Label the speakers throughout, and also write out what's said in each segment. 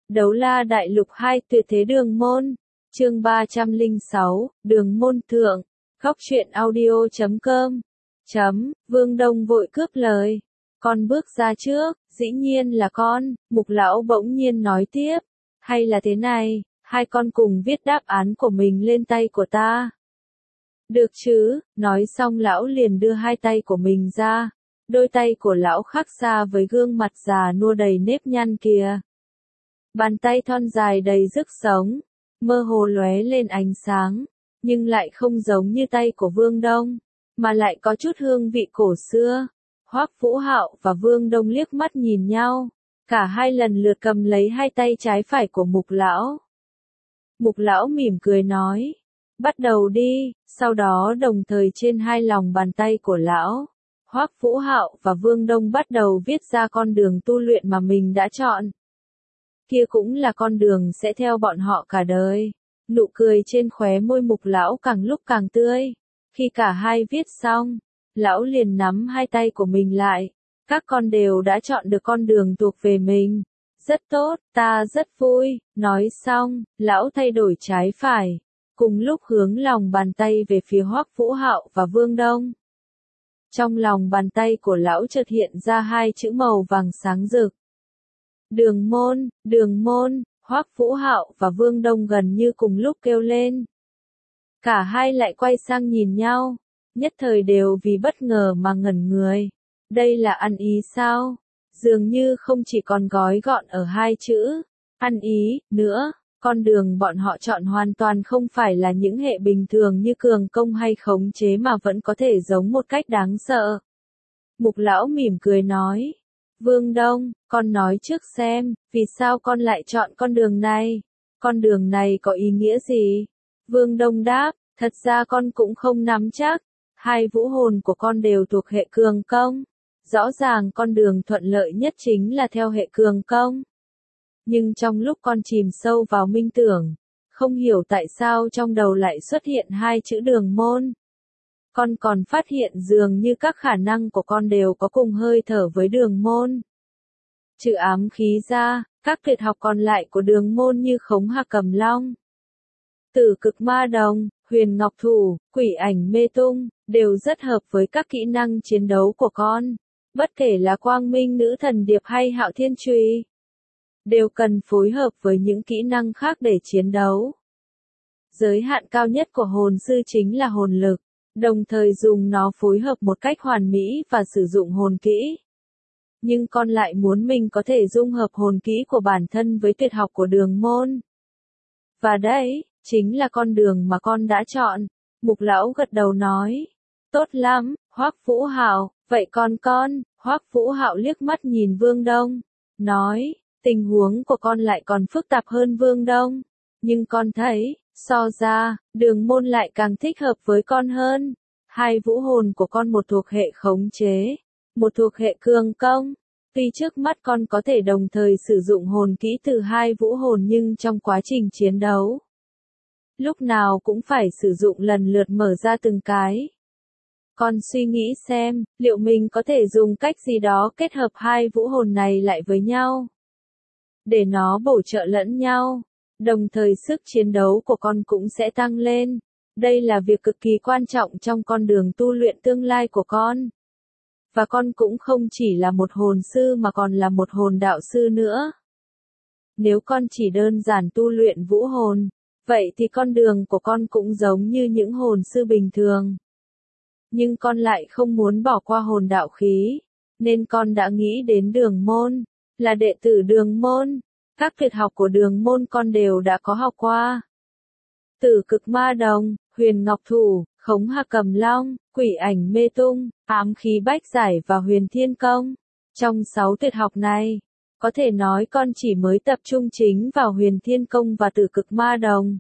Speaker 1: Đấu la đại lục 2 tuyệt thế đường môn. Chương 306, đường môn thượng. Góc truyện audio.com. Vương Đông vội cướp lời. Con bước ra trước, dĩ nhiên là con, Mục lão bỗng nhiên nói tiếp. Hay là thế này, hai con cùng viết đáp án của mình lên tay của ta. Được chứ, nói xong lão liền đưa hai tay của mình ra. Đôi tay của lão khác xa với gương mặt già nua đầy nếp nhăn kia. Bàn tay thon dài đầy sức sống, mơ hồ lóe lên ánh sáng, nhưng lại không giống như tay của Vương Đông, mà lại có chút hương vị cổ xưa. Hoắc Vũ Hạo và Vương Đông liếc mắt nhìn nhau, cả hai lần lượt cầm lấy hai tay trái phải của Mục lão. Mục lão mỉm cười nói, bắt đầu đi, sau đó đồng thời trên hai lòng bàn tay của lão, Hoắc Vũ Hạo và Vương Đông bắt đầu viết ra con đường tu luyện mà mình đã chọn. Kia cũng là con đường sẽ theo bọn họ cả đời. Nụ cười trên khóe môi Mục lão càng lúc càng tươi. Khi cả hai viết xong, lão liền nắm hai tay của mình lại. Các con đều đã chọn được con đường thuộc về mình. Rất tốt, ta rất vui. Nói xong, lão thay đổi trái phải, cùng lúc hướng lòng bàn tay về phía Hoắc Vũ Hạo và Vương Đông. Trong lòng bàn tay của lão chợt hiện ra hai chữ màu vàng sáng rực. Đường môn, Hoắc Vũ Hạo và Vương Đông gần như cùng lúc kêu lên. Cả hai lại quay sang nhìn nhau, nhất thời đều vì bất ngờ mà ngẩn người. Đây là ăn ý sao? Dường như không chỉ còn gói gọn ở hai chữ, ăn ý, nữa, con đường bọn họ chọn hoàn toàn không phải là những hệ bình thường như cường công hay khống chế mà vẫn có thể giống một cách đáng sợ. Mục lão mỉm cười nói. Vương Đông, con nói trước xem, vì sao con lại chọn con đường này? Con đường này có ý nghĩa gì? Vương Đông đáp, thật ra con cũng không nắm chắc. Hai vũ hồn của con đều thuộc hệ cường công. Rõ ràng con đường thuận lợi nhất chính là theo hệ cường công. Nhưng trong lúc con chìm sâu vào minh tưởng, không hiểu tại sao trong đầu lại xuất hiện hai chữ đường môn. Con còn phát hiện dường như các khả năng của con đều có cùng hơi thở với đường môn. Trừ ám khí ra, các tuyệt học còn lại của đường môn như khống hạc cầm long, tử cực ma đồng, huyền ngọc thủ, quỷ ảnh mê tung, đều rất hợp với các kỹ năng chiến đấu của con. Bất kể là quang minh nữ thần điệp hay hạo thiên truy, đều cần phối hợp với những kỹ năng khác để chiến đấu. Giới hạn cao nhất của hồn sư chính là hồn lực. Đồng thời dùng nó phối hợp một cách hoàn mỹ và sử dụng hồn kỹ. Nhưng con lại muốn mình có thể dung hợp hồn kỹ của bản thân với tuyệt học của đường môn. Và đấy, chính là con đường mà con đã chọn. Mục lão gật đầu nói. Tốt lắm, Hoắc Vũ Hạo, vậy con, Hoắc Vũ Hạo liếc mắt nhìn Vương Đông. Nói, tình huống của con lại còn phức tạp hơn Vương Đông. Nhưng con thấy, so ra, đường môn lại càng thích hợp với con hơn. Hai vũ hồn của con một thuộc hệ khống chế, một thuộc hệ cường công. Tuy trước mắt con có thể đồng thời sử dụng hồn kỹ từ hai vũ hồn nhưng trong quá trình chiến đấu, lúc nào cũng phải sử dụng lần lượt mở ra từng cái. Con suy nghĩ xem, liệu mình có thể dùng cách gì đó kết hợp hai vũ hồn này lại với nhau, để nó bổ trợ lẫn nhau. Đồng thời sức chiến đấu của con cũng sẽ tăng lên. Đây là việc cực kỳ quan trọng trong con đường tu luyện tương lai của con. Và con cũng không chỉ là một hồn sư mà còn là một hồn đạo sư nữa. Nếu con chỉ đơn giản tu luyện vũ hồn, vậy thì con đường của con cũng giống như những hồn sư bình thường. Nhưng con lại không muốn bỏ qua hồn đạo khí, nên con đã nghĩ đến đường môn, là đệ tử đường môn. Các tuyệt học của đường môn con đều đã có học qua. Tử cực ma đồng, huyền ngọc thủ, khống hạc cầm long, quỷ ảnh mê tung, ám khí bách giải và huyền thiên công. Trong 6 tuyệt học này, có thể nói con chỉ mới tập trung chính vào huyền thiên công và tử cực ma đồng.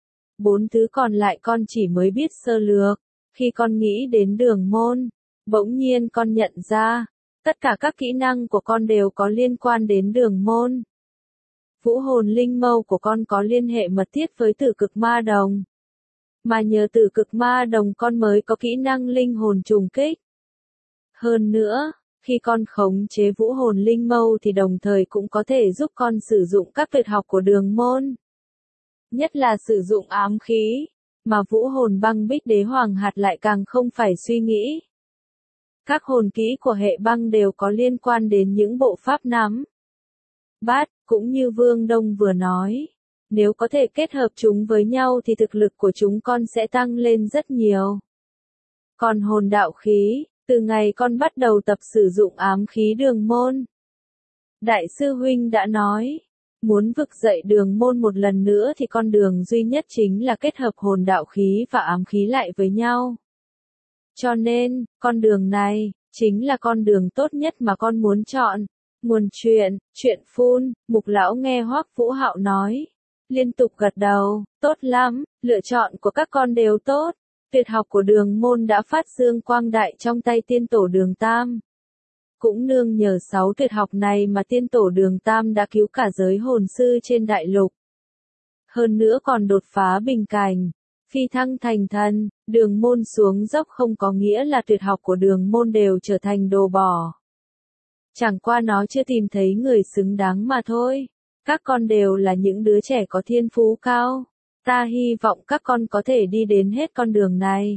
Speaker 1: 4 thứ còn lại con chỉ mới biết sơ lược. Khi con nghĩ đến đường môn, bỗng nhiên con nhận ra, tất cả các kỹ năng của con đều có liên quan đến đường môn. Vũ hồn linh mâu của con có liên hệ mật thiết với tử cực ma đồng. Mà nhờ tử cực ma đồng con mới có kỹ năng linh hồn trùng kích. Hơn nữa, Khi con khống chế vũ hồn linh mâu thì đồng thời cũng có thể giúp con sử dụng các tuyệt học của đường môn. Nhất là sử dụng ám khí, mà vũ hồn băng bích đế hoàng hạt lại càng không phải suy nghĩ. Các hồn kỹ của hệ băng đều có liên quan đến những bộ pháp nắm bắt, cũng như Vương Đông vừa nói. Nếu có thể kết hợp chúng với nhau thì thực lực của chúng con sẽ tăng lên rất nhiều. Còn hồn đạo khí, từ ngày con bắt đầu tập sử dụng ám khí đường môn, Đại sư huynh đã nói, muốn vực dậy đường môn một lần nữa thì con đường duy nhất chính là kết hợp hồn đạo khí và ám khí lại với nhau. Cho nên, con đường này, chính là con đường tốt nhất mà con muốn chọn. Nguồn chuyện phun, Mục lão nghe Hoắc Vũ Hạo nói, liên tục gật đầu, tốt lắm, lựa chọn của các con đều tốt. Tuyệt học của đường môn đã phát dương quang đại trong tay tiên tổ đường Tam. Cũng nương nhờ 6 tuyệt học này mà tiên tổ đường Tam đã cứu cả giới hồn sư trên đại lục. Hơn nữa còn đột phá bình cảnh, phi thăng thành thần, đường môn xuống dốc không có nghĩa là tuyệt học của đường môn đều trở thành đồ bỏ. Chẳng qua nó chưa tìm thấy người xứng đáng mà thôi. Các con đều là những đứa trẻ có thiên phú cao. Ta hy vọng các con có thể đi đến hết con đường này.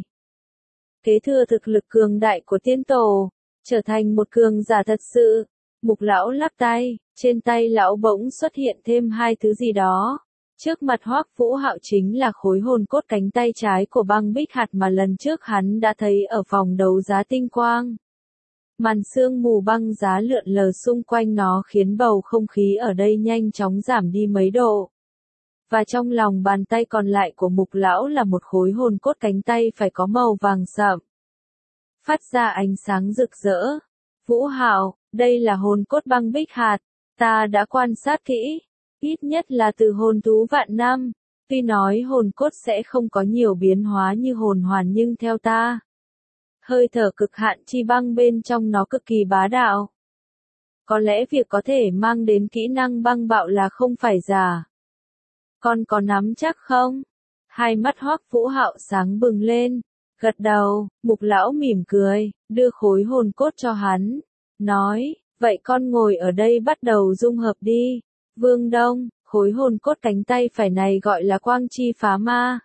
Speaker 1: Kế thừa thực lực cường đại của tiên tổ, trở thành một cường giả thật sự. Mục lão lắc tay, trên tay lão bỗng xuất hiện thêm 2 thứ gì đó. Trước mặt Hoắc Vũ Hạo chính là khối hồn cốt cánh tay trái của băng bích hạt mà lần trước hắn đã thấy ở phòng đấu giá tinh quang. Màn sương mù băng giá lượn lờ xung quanh nó khiến bầu không khí ở đây nhanh chóng giảm đi mấy độ. Và trong lòng bàn tay còn lại của Mục lão là một khối hồn cốt cánh tay phải có màu vàng sậm, phát ra ánh sáng rực rỡ. Vũ Hạo, đây là hồn cốt băng bích hạt, ta đã quan sát kỹ, ít nhất là từ hồn thú vạn năm. Tuy nói hồn cốt sẽ không có nhiều biến hóa như hồn hoàn nhưng theo ta, hơi thở cực hạn chi băng bên trong nó cực kỳ bá đạo. Có lẽ việc có thể mang đến kỹ năng băng bạo là không phải giả. Con có nắm chắc không? Hai mắt Hoắc Vũ Hạo sáng bừng lên, gật đầu. Mục lão mỉm cười, đưa khối hồn cốt cho hắn, nói, vậy con ngồi ở đây bắt đầu dung hợp đi. Vương Đông, khối hồn cốt cánh tay phải này gọi là quang chi phá ma.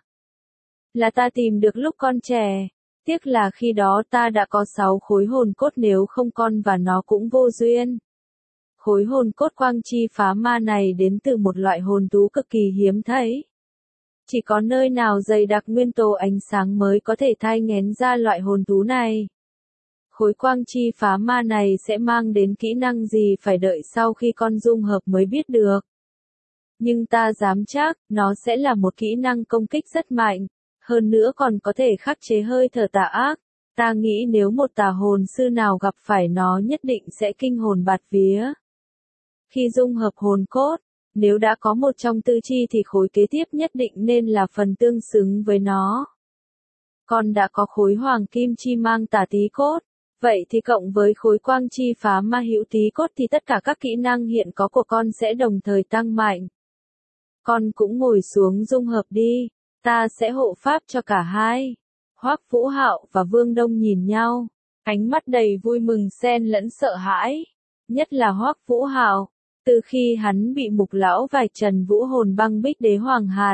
Speaker 1: Là ta tìm được lúc con trẻ. Tiếc là khi đó ta đã có 6 khối hồn cốt, nếu không con và nó cũng vô duyên. Khối hồn cốt quang chi phá ma này đến từ một loại hồn thú cực kỳ hiếm thấy. Chỉ có nơi nào dày đặc nguyên tố ánh sáng mới có thể thai nghén ra loại hồn thú này. Khối quang chi phá ma này sẽ mang đến kỹ năng gì phải đợi sau khi con dung hợp mới biết được. Nhưng ta dám chắc, nó sẽ là một kỹ năng công kích rất mạnh. Hơn nữa còn có thể khắc chế hơi thở tà ác. Ta nghĩ nếu một tà hồn sư nào gặp phải nó nhất định sẽ kinh hồn bạt vía. Khi dung hợp hồn cốt, nếu đã có một trong tư chi thì khối kế tiếp nhất định nên là phần tương xứng với nó. Con đã có khối hoàng kim chi mang tà tí cốt, vậy thì cộng với khối quang chi phá ma hữu tí cốt thì tất cả các kỹ năng hiện có của con sẽ đồng thời tăng mạnh. Con cũng ngồi xuống dung hợp đi. Ta sẽ hộ pháp cho cả hai. Hoắc Vũ Hạo và Vương Đông nhìn nhau, ánh mắt đầy vui mừng xen lẫn sợ hãi. Nhất là Hoắc Vũ Hạo, từ khi hắn bị Mục lão vạch trần vũ hồn băng bích đế hoàng hạt,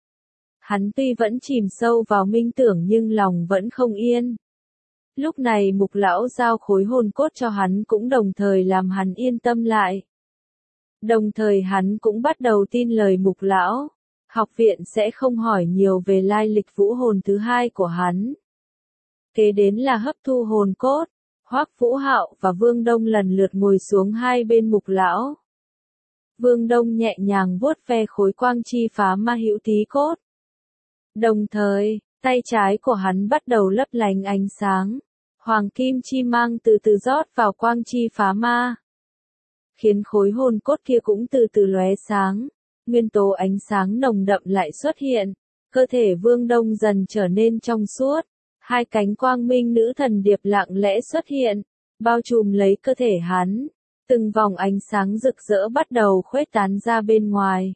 Speaker 1: hắn tuy vẫn chìm sâu vào minh tưởng nhưng lòng vẫn không yên. Lúc này Mục lão giao khối hồn cốt cho hắn cũng đồng thời làm hắn yên tâm lại. Đồng thời hắn cũng bắt đầu tin lời Mục lão. Học viện sẽ không hỏi nhiều về lai lịch vũ hồn thứ hai của hắn. Kế đến là hấp thu hồn cốt. Hoắc Vũ Hạo và Vương Đông lần lượt ngồi xuống hai bên Mục lão. Vương Đông nhẹ nhàng vuốt ve khối quang chi phá ma hữu tí cốt. Đồng thời, tay trái của hắn bắt đầu lấp lánh ánh sáng. Hoàng kim chi mang từ từ rót vào quang chi phá ma, khiến khối hồn cốt kia cũng từ từ lóe sáng. Nguyên tố ánh sáng nồng đậm lại xuất hiện, cơ thể Vương Đông dần trở nên trong suốt, 2 cánh quang minh nữ thần điệp lặng lẽ xuất hiện, bao trùm lấy cơ thể hắn, từng vòng ánh sáng rực rỡ bắt đầu khuếch tán ra bên ngoài.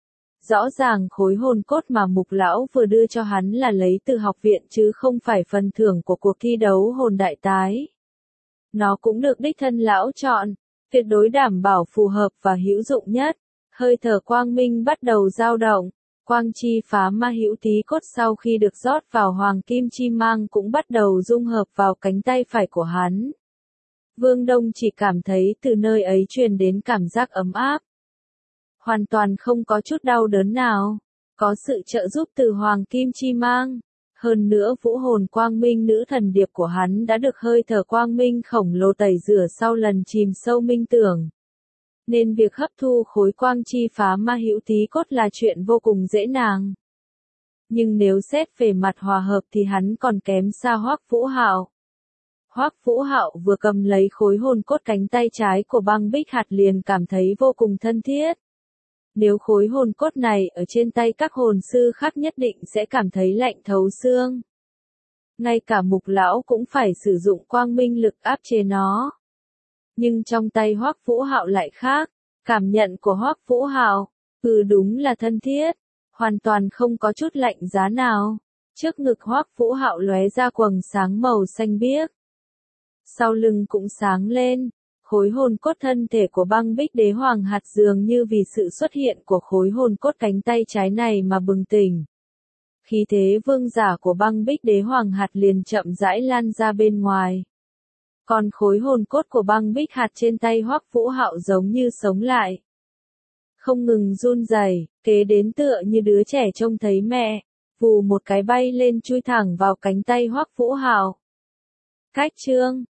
Speaker 1: Rõ ràng khối hồn cốt mà Mục lão vừa đưa cho hắn là lấy từ học viện chứ không phải phần thưởng của cuộc thi đấu hồn đại tái. Nó cũng được đích thân lão chọn, tuyệt đối đảm bảo phù hợp và hữu dụng nhất. Hơi thở quang minh bắt đầu dao động. Quang chi phá ma hữu tí cốt sau khi được rót vào hoàng kim chi mang cũng bắt đầu dung hợp vào cánh tay phải của hắn. Vương Đông chỉ cảm thấy từ nơi ấy truyền đến cảm giác ấm áp. Hoàn toàn không có chút đau đớn nào. Có sự trợ giúp từ hoàng kim chi mang. Hơn nữa vũ hồn quang minh nữ thần điệp của hắn đã được hơi thở quang minh khổng lồ tẩy rửa sau lần chìm sâu minh tưởng. Nên việc hấp thu khối quang chi phá ma hữu tí cốt là chuyện vô cùng dễ dàng. Nhưng nếu xét về mặt hòa hợp thì hắn còn kém xa Hoắc Vũ Hạo. Hoắc Vũ Hạo vừa cầm lấy khối hồn cốt cánh tay trái của Băng Bích Hạt liền cảm thấy vô cùng thân thiết. Nếu khối hồn cốt này ở trên tay các hồn sư khác nhất định sẽ cảm thấy lạnh thấu xương. Ngay cả Mục lão cũng phải sử dụng quang minh lực áp chế nó. Nhưng trong tay Hoắc Vũ Hạo lại khác, cảm nhận của Hoắc Vũ Hạo, đúng là thân thiết, hoàn toàn không có chút lạnh giá nào. Trước ngực Hoắc Vũ Hạo lóe ra quầng sáng màu xanh biếc. Sau lưng cũng sáng lên, khối hồn cốt thân thể của Băng Bích Đế Hoàng Hạt dường như vì sự xuất hiện của khối hồn cốt cánh tay trái này mà bừng tỉnh. Khí thế vương giả của Băng Bích Đế Hoàng Hạt liền chậm rãi lan ra bên ngoài. Còn khối hồn cốt của Băng Bích Hạt trên tay Hoắc Vũ Hạo giống như sống lại. Không ngừng run rẩy, kế đến tựa như đứa trẻ trông thấy mẹ, vù một cái bay lên chui thẳng vào cánh tay Hoắc Vũ Hạo. Cách chương